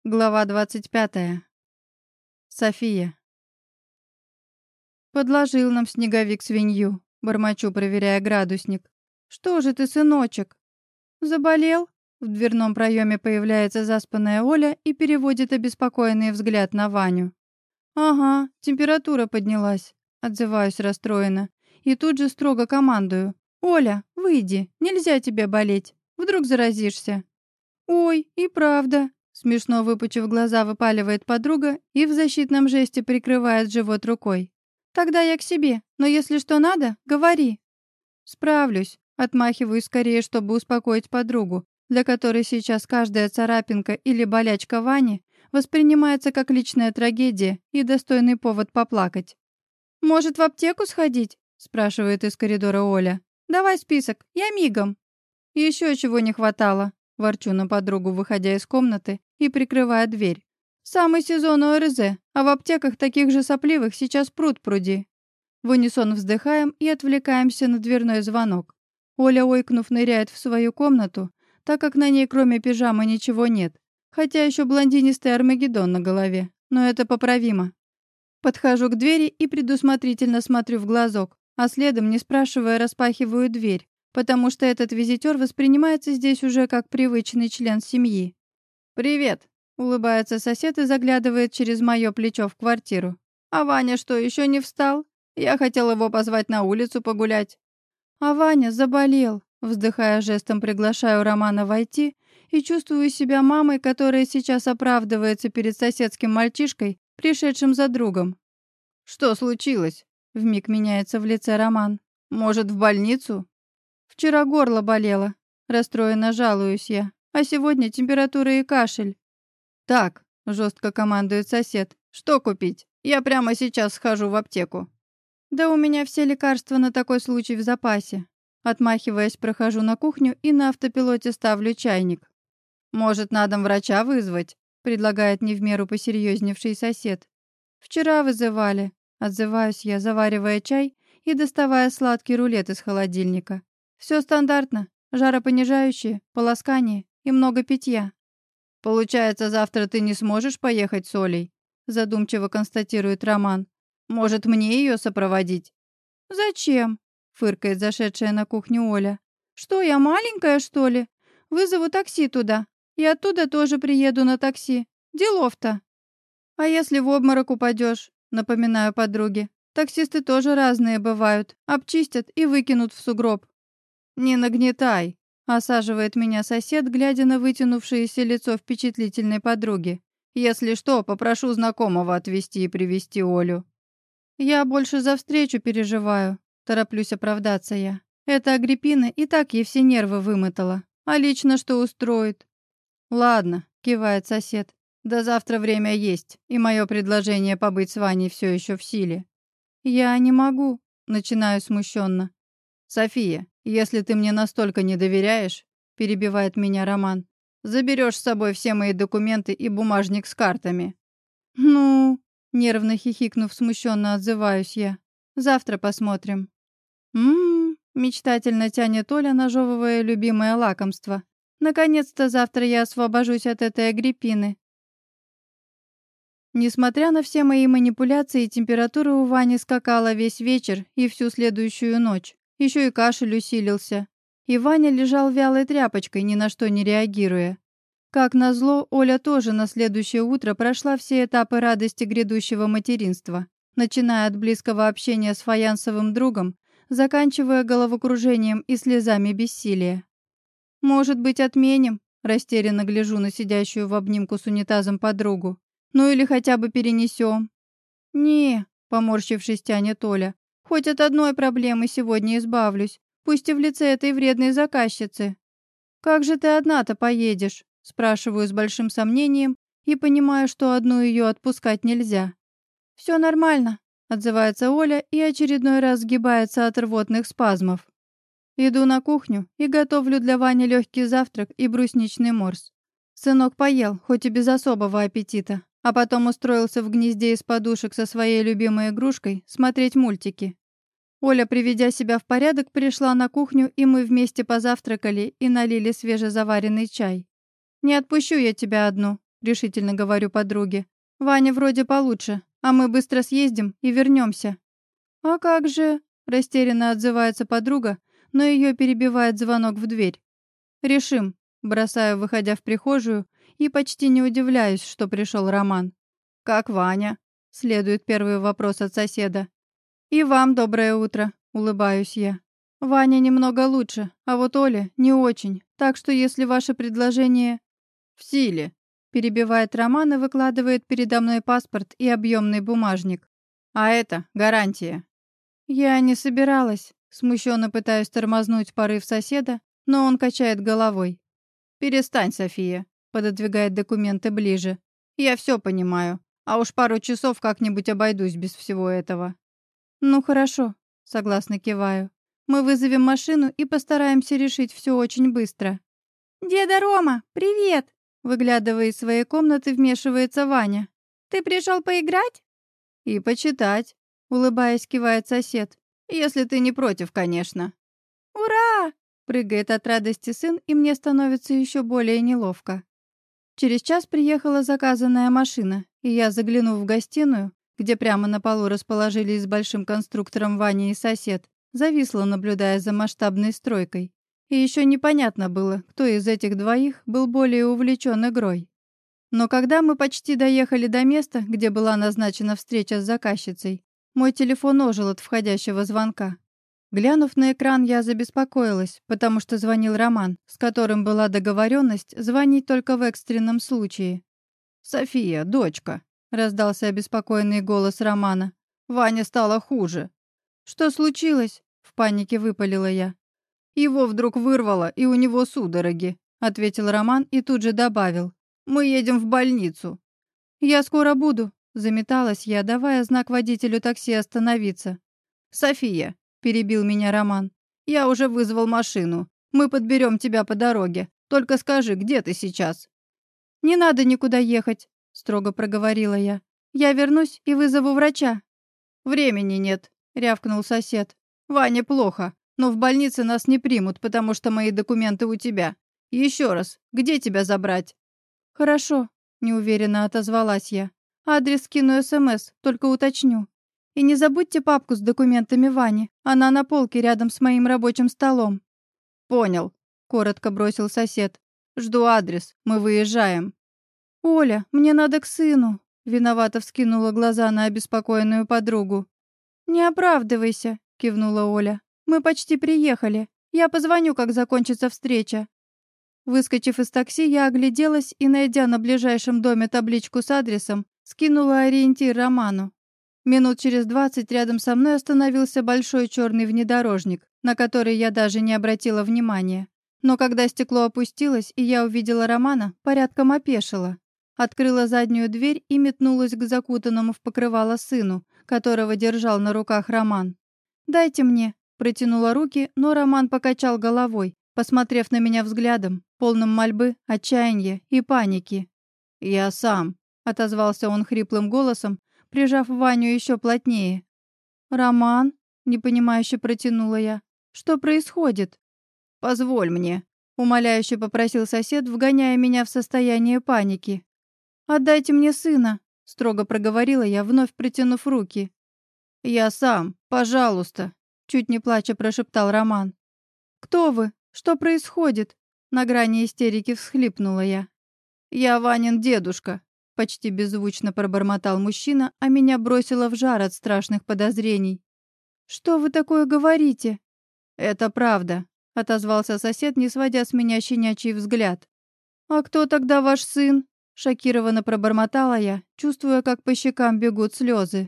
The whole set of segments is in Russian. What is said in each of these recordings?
Глава 25. София. Подложил нам снеговик свинью, бормочу, проверяя градусник. Что же ты, сыночек? Заболел? В дверном проеме появляется заспанная Оля и переводит обеспокоенный взгляд на Ваню. Ага, температура поднялась, отзываюсь расстроенно. И тут же строго командую. Оля, выйди, нельзя тебе болеть. Вдруг заразишься. Ой, и правда. Смешно выпучив глаза, выпаливает подруга и в защитном жесте прикрывает живот рукой. «Тогда я к себе, но если что надо, говори». «Справлюсь», отмахиваюсь скорее, чтобы успокоить подругу, для которой сейчас каждая царапинка или болячка Вани воспринимается как личная трагедия и достойный повод поплакать. «Может, в аптеку сходить?» спрашивает из коридора Оля. «Давай список, я мигом». Еще чего не хватало. Ворчу на подругу, выходя из комнаты и прикрывая дверь. «Самый сезон ОРЗ, а в аптеках таких же сопливых сейчас пруд-пруди». В унисон вздыхаем и отвлекаемся на дверной звонок. Оля, ойкнув, ныряет в свою комнату, так как на ней кроме пижамы ничего нет, хотя еще блондинистый Армагеддон на голове, но это поправимо. Подхожу к двери и предусмотрительно смотрю в глазок, а следом, не спрашивая, распахиваю дверь, потому что этот визитер воспринимается здесь уже как привычный член семьи. «Привет!» — улыбается сосед и заглядывает через мое плечо в квартиру. «А Ваня что, еще не встал? Я хотел его позвать на улицу погулять». «А Ваня заболел!» — вздыхая жестом, приглашаю Романа войти и чувствую себя мамой, которая сейчас оправдывается перед соседским мальчишкой, пришедшим за другом. «Что случилось?» — вмиг меняется в лице Роман. «Может, в больницу?» «Вчера горло болело», — расстроенно жалуюсь я, «а сегодня температура и кашель». «Так», — жестко командует сосед, «что купить? Я прямо сейчас схожу в аптеку». «Да у меня все лекарства на такой случай в запасе». Отмахиваясь, прохожу на кухню и на автопилоте ставлю чайник. «Может, надо врача вызвать?» — предлагает не в меру посерьезневший сосед. «Вчера вызывали», — отзываюсь я, заваривая чай и доставая сладкий рулет из холодильника. Все стандартно. Жаропонижающее, полоскание и много питья. «Получается, завтра ты не сможешь поехать с Олей?» Задумчиво констатирует Роман. «Может, мне ее сопроводить?» «Зачем?» Фыркает зашедшая на кухню Оля. «Что, я маленькая, что ли? Вызову такси туда. И оттуда тоже приеду на такси. Делов-то». «А если в обморок упадешь?» Напоминаю подруге. «Таксисты тоже разные бывают. Обчистят и выкинут в сугроб». «Не нагнетай», — осаживает меня сосед, глядя на вытянувшееся лицо впечатлительной подруги. «Если что, попрошу знакомого отвезти и привезти Олю». «Я больше за встречу переживаю», — тороплюсь оправдаться я. «Это Агриппина и так ей все нервы вымотала. А лично что устроит?» «Ладно», — кивает сосед. «До завтра время есть, и мое предложение побыть с Ваней все еще в силе». «Я не могу», — начинаю смущенно. «София, если ты мне настолько не доверяешь, — перебивает меня Роман, — заберешь с собой все мои документы и бумажник с картами». «Ну...» — нервно хихикнув, смущенно отзываюсь я. «Завтра посмотрим». Мечтательно тянет Оля, нажевывая любимое лакомство. «Наконец-то завтра я освобожусь от этой Агриппины». Несмотря на все мои манипуляции, температура у Вани скакала весь вечер и всю следующую ночь. Еще и кашель усилился. И Ваня лежал вялой тряпочкой, ни на что не реагируя. Как назло, Оля тоже на следующее утро прошла все этапы радости грядущего материнства, начиная от близкого общения с фаянсовым другом, заканчивая головокружением и слезами бессилия. «Может быть, отменим?» – растерянно гляжу на сидящую в обнимку с унитазом подругу. «Ну или хотя бы перенесем». «Не», – поморщившись, тянет Оля. «Хоть от одной проблемы сегодня избавлюсь, пусть и в лице этой вредной заказчицы». «Как же ты одна-то поедешь?» – спрашиваю с большим сомнением и понимаю, что одну ее отпускать нельзя. «Все нормально», – отзывается Оля и очередной раз сгибается от рвотных спазмов. Иду на кухню и готовлю для Вани легкий завтрак и брусничный морс. Сынок поел, хоть и без особого аппетита, а потом устроился в гнезде из подушек со своей любимой игрушкой смотреть мультики. Оля, приведя себя в порядок, пришла на кухню, и мы вместе позавтракали и налили свежезаваренный чай. «Не отпущу я тебя одну», решительно говорю подруге. «Ваня вроде получше, а мы быстро съездим и вернемся». «А как же?» — растерянно отзывается подруга, но ее перебивает звонок в дверь. «Решим», — бросаю, выходя в прихожую, и почти не удивляюсь, что пришел Роман. «Как Ваня?» — следует первый вопрос от соседа. «И вам доброе утро», — улыбаюсь я. «Ваня немного лучше, а вот Оля не очень, так что если ваше предложение...» «В силе», — перебивает Роман и выкладывает передо мной паспорт и объемный бумажник. «А это гарантия». Я не собиралась, смущенно пытаюсь тормознуть порыв соседа, но он качает головой. «Перестань, София», — пододвигает документы ближе. «Я все понимаю, а уж пару часов как-нибудь обойдусь без всего этого». «Ну хорошо», — согласно киваю. «Мы вызовем машину и постараемся решить все очень быстро». «Деда Рома, привет!» Выглядывая из своей комнаты, вмешивается Ваня. «Ты пришел поиграть?» «И почитать», — улыбаясь, кивает сосед. «Если ты не против, конечно». «Ура!» — прыгает от радости сын, и мне становится еще более неловко. Через час приехала заказанная машина, и я, заглянув в гостиную, где прямо на полу расположились с большим конструктором Ваня и сосед, зависла, наблюдая за масштабной стройкой. И еще непонятно было, кто из этих двоих был более увлечен игрой. Но когда мы почти доехали до места, где была назначена встреча с заказчицей, мой телефон ожил от входящего звонка. Глянув на экран, я забеспокоилась, потому что звонил Роман, с которым была договоренность звонить только в экстренном случае. «София, дочка», — раздался обеспокоенный голос Романа. «Ваня стало хуже». «Что случилось?» — в панике выпалила я. «Его вдруг вырвало, и у него судороги», — ответил Роман и тут же добавил. «Мы едем в больницу». «Я скоро буду», — заметалась я, давая знак водителю такси остановиться. «София», — перебил меня Роман, — «я уже вызвал машину. Мы подберем тебя по дороге. Только скажи, где ты сейчас?» «Не надо никуда ехать», — строго проговорила я. «Я вернусь и вызову врача». «Времени нет», — рявкнул сосед. «Ване плохо, но в больнице нас не примут, потому что мои документы у тебя. Еще раз, где тебя забрать?» «Хорошо», — неуверенно отозвалась я. «Адрес скину СМС, только уточню. И не забудьте папку с документами Вани, она на полке рядом с моим рабочим столом». «Понял», — коротко бросил сосед. «Жду адрес, мы выезжаем». «Оля, мне надо к сыну», — виновато вскинула глаза на обеспокоенную подругу. «Не оправдывайся», — кивнула Оля. «Мы почти приехали. Я позвоню, как закончится встреча». Выскочив из такси, я огляделась и, найдя на ближайшем доме табличку с адресом, скинула ориентир Роману. Минут через 20 рядом со мной остановился большой черный внедорожник, на который я даже не обратила внимания. Но когда стекло опустилось, и я увидела Романа, порядком опешила. Открыла заднюю дверь и метнулась к закутанному в покрывало сыну, которого держал на руках Роман. «Дайте мне», — протянула руки, но Роман покачал головой, посмотрев на меня взглядом, полным мольбы, отчаяния и паники. «Я сам», — отозвался он хриплым голосом, прижав Ваню еще плотнее. «Роман?» — непонимающе протянула я. «Что происходит?» «Позволь мне», — умоляюще попросил сосед, вгоняя меня в состояние паники. «Отдайте мне сына», — строго проговорила я, вновь протянув руки. «Я сам, пожалуйста», — чуть не плача прошептал Роман. «Кто вы? Что происходит?» На грани истерики всхлипнула я. «Я Ванин дедушка», — почти беззвучно пробормотал мужчина, а меня бросило в жар от страшных подозрений. «Что вы такое говорите?» «Это правда», — отозвался сосед, не сводя с меня щенячий взгляд. «А кто тогда ваш сын?» — шокированно пробормотала я, чувствуя, как по щекам бегут слезы.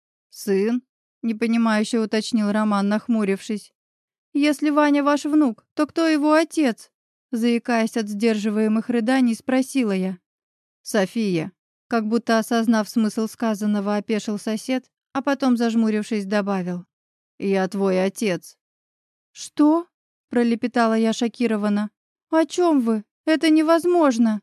«Сын?» — непонимающе уточнил Роман, нахмурившись. «Если Ваня ваш внук, то кто его отец?» Заикаясь от сдерживаемых рыданий, спросила я. «София», — как будто осознав смысл сказанного, опешил сосед, а потом, зажмурившись, добавил. «Я твой отец». «Что?» — пролепетала я шокированно. «О чем вы? Это невозможно!»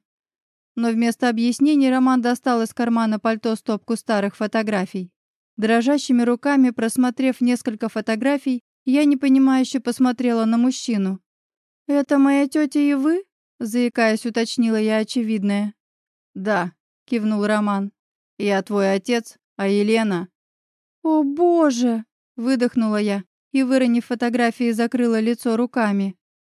Но вместо объяснений Роман достал из кармана пальто стопку старых фотографий. Дрожащими руками, просмотрев несколько фотографий, я непонимающе посмотрела на мужчину. «Это моя тетя и вы?» — заикаясь, уточнила я очевидное. «Да», — кивнул Роман. «Я твой отец, а Елена...» «О, Боже!» — выдохнула я и, выронив фотографии, закрыла лицо руками.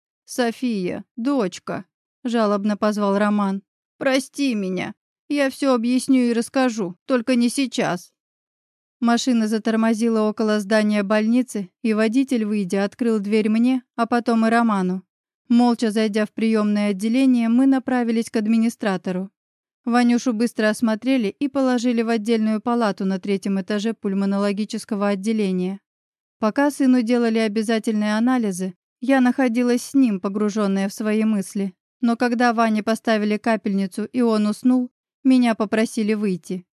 «София, дочка», — жалобно позвал Роман. «Прости меня. Я все объясню и расскажу, только не сейчас». Машина затормозила около здания больницы, и водитель, выйдя, открыл дверь мне, а потом и Роману. Молча зайдя в приемное отделение, мы направились к администратору. Ванюшу быстро осмотрели и положили в отдельную палату на 3-м этаже пульмонологического отделения. Пока сыну делали обязательные анализы, я находилась с ним, погруженная в свои мысли. Но когда Ване поставили капельницу и он уснул, меня попросили выйти.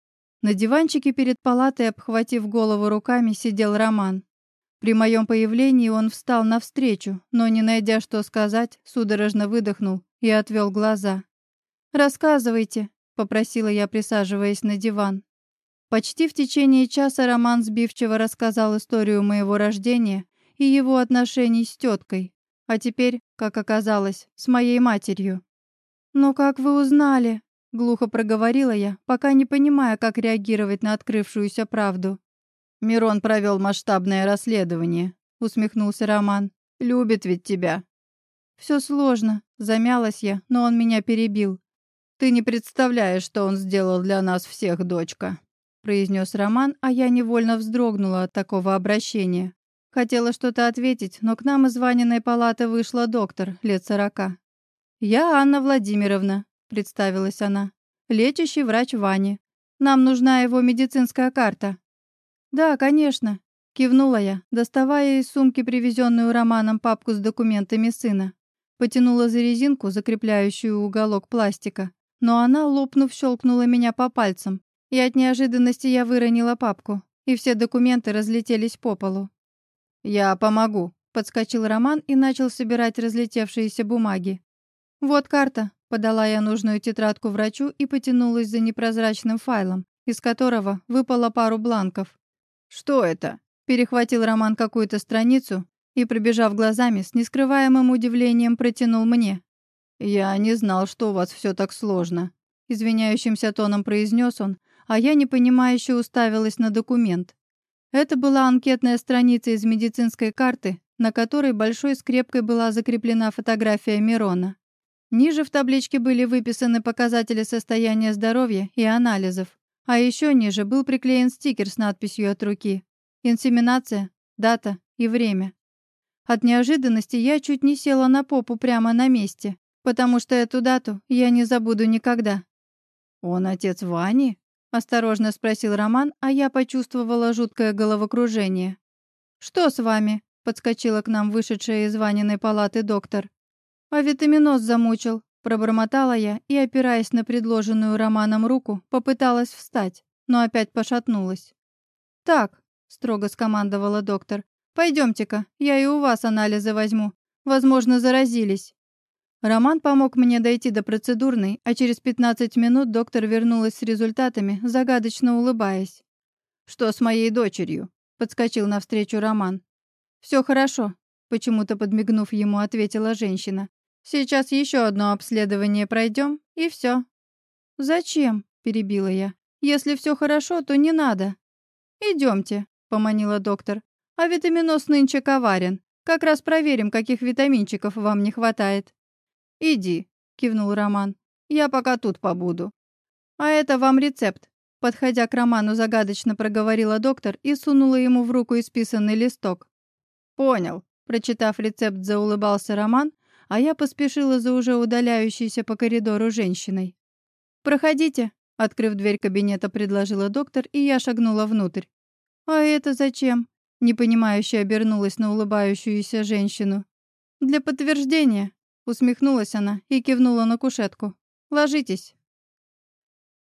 На диванчике перед палатой, обхватив голову руками, сидел Роман. При моем появлении он встал навстречу, но, не найдя что сказать, судорожно выдохнул и отвел глаза. «Рассказывайте», — попросила я, присаживаясь на диван. Почти в течение часа Роман сбивчиво рассказал историю моего рождения и его отношений с теткой, а теперь, как оказалось, с моей матерью. «Но как вы узнали?» — глухо проговорила я, пока не понимая, как реагировать на открывшуюся правду. «Мирон провел масштабное расследование», — усмехнулся Роман. «Любит ведь тебя». «Все сложно», — замялась я, но он меня перебил. «Ты не представляешь, что он сделал для нас всех, дочка», — произнес Роман, а я невольно вздрогнула от такого обращения. Хотела что-то ответить, но к нам из Ваниной палаты вышла доктор, лет 40. «Я Анна Владимировна», — представилась она, — «лечащий врач Вани. Нам нужна его медицинская карта». «Да, конечно», — кивнула я, доставая из сумки привезенную Романом папку с документами сына. Потянула за резинку, закрепляющую уголок пластика, но она, лопнув, щелкнула меня по пальцам, и от неожиданности я выронила папку, и все документы разлетелись по полу. «Я помогу», — подскочил Роман и начал собирать разлетевшиеся бумаги. «Вот карта», — подала я нужную тетрадку врачу и потянулась за непрозрачным файлом, из которого выпало пару бланков. «Что это?» — перехватил Роман какую-то страницу и, пробежав глазами, с нескрываемым удивлением протянул мне. «Я не знал, что у вас все так сложно», — извиняющимся тоном произнес он, а я непонимающе уставилась на документ. Это была анкетная страница из медицинской карты, на которой большой скрепкой была закреплена фотография Мирона. Ниже в табличке были выписаны показатели состояния здоровья и анализов, а еще ниже был приклеен стикер с надписью от руки: инсеминация, дата и время. От неожиданности я чуть не села на попу прямо на месте, потому что эту дату я не забуду никогда. «Он отец Вани?» — осторожно спросил Роман, а я почувствовала жуткое головокружение. «Что с вами?» — подскочила к нам вышедшая из Ваниной палаты доктор. «А витаминоз замучил», — пробормотала я и, опираясь на предложенную Романом руку, попыталась встать, но опять пошатнулась. «Так», — строго скомандовала доктор, — «пойдемте-ка, я и у вас анализы возьму. Возможно, заразились». Роман помог мне дойти до процедурной, а через 15 минут доктор вернулась с результатами, загадочно улыбаясь. «Что с моей дочерью?» — подскочил навстречу Роман. «Все хорошо», — почему-то подмигнув ему, ответила женщина. «Сейчас еще одно обследование пройдем, и все». «Зачем?» — перебила я. «Если все хорошо, то не надо». «Идемте», — поманила доктор. «А витаминоз нынче коварен. Как раз проверим, каких витаминчиков вам не хватает». «Иди», — кивнул Роман. «Я пока тут побуду». «А это вам рецепт», — подходя к Роману, загадочно проговорила доктор и сунула ему в руку исписанный листок. «Понял», — прочитав рецепт, заулыбался Роман, а я поспешила за уже удаляющейся по коридору женщиной. «Проходите», — открыв дверь кабинета, предложила доктор, и я шагнула внутрь. «А это зачем?» — непонимающе обернулась на улыбающуюся женщину. «Для подтверждения», — усмехнулась она и кивнула на кушетку. «Ложитесь».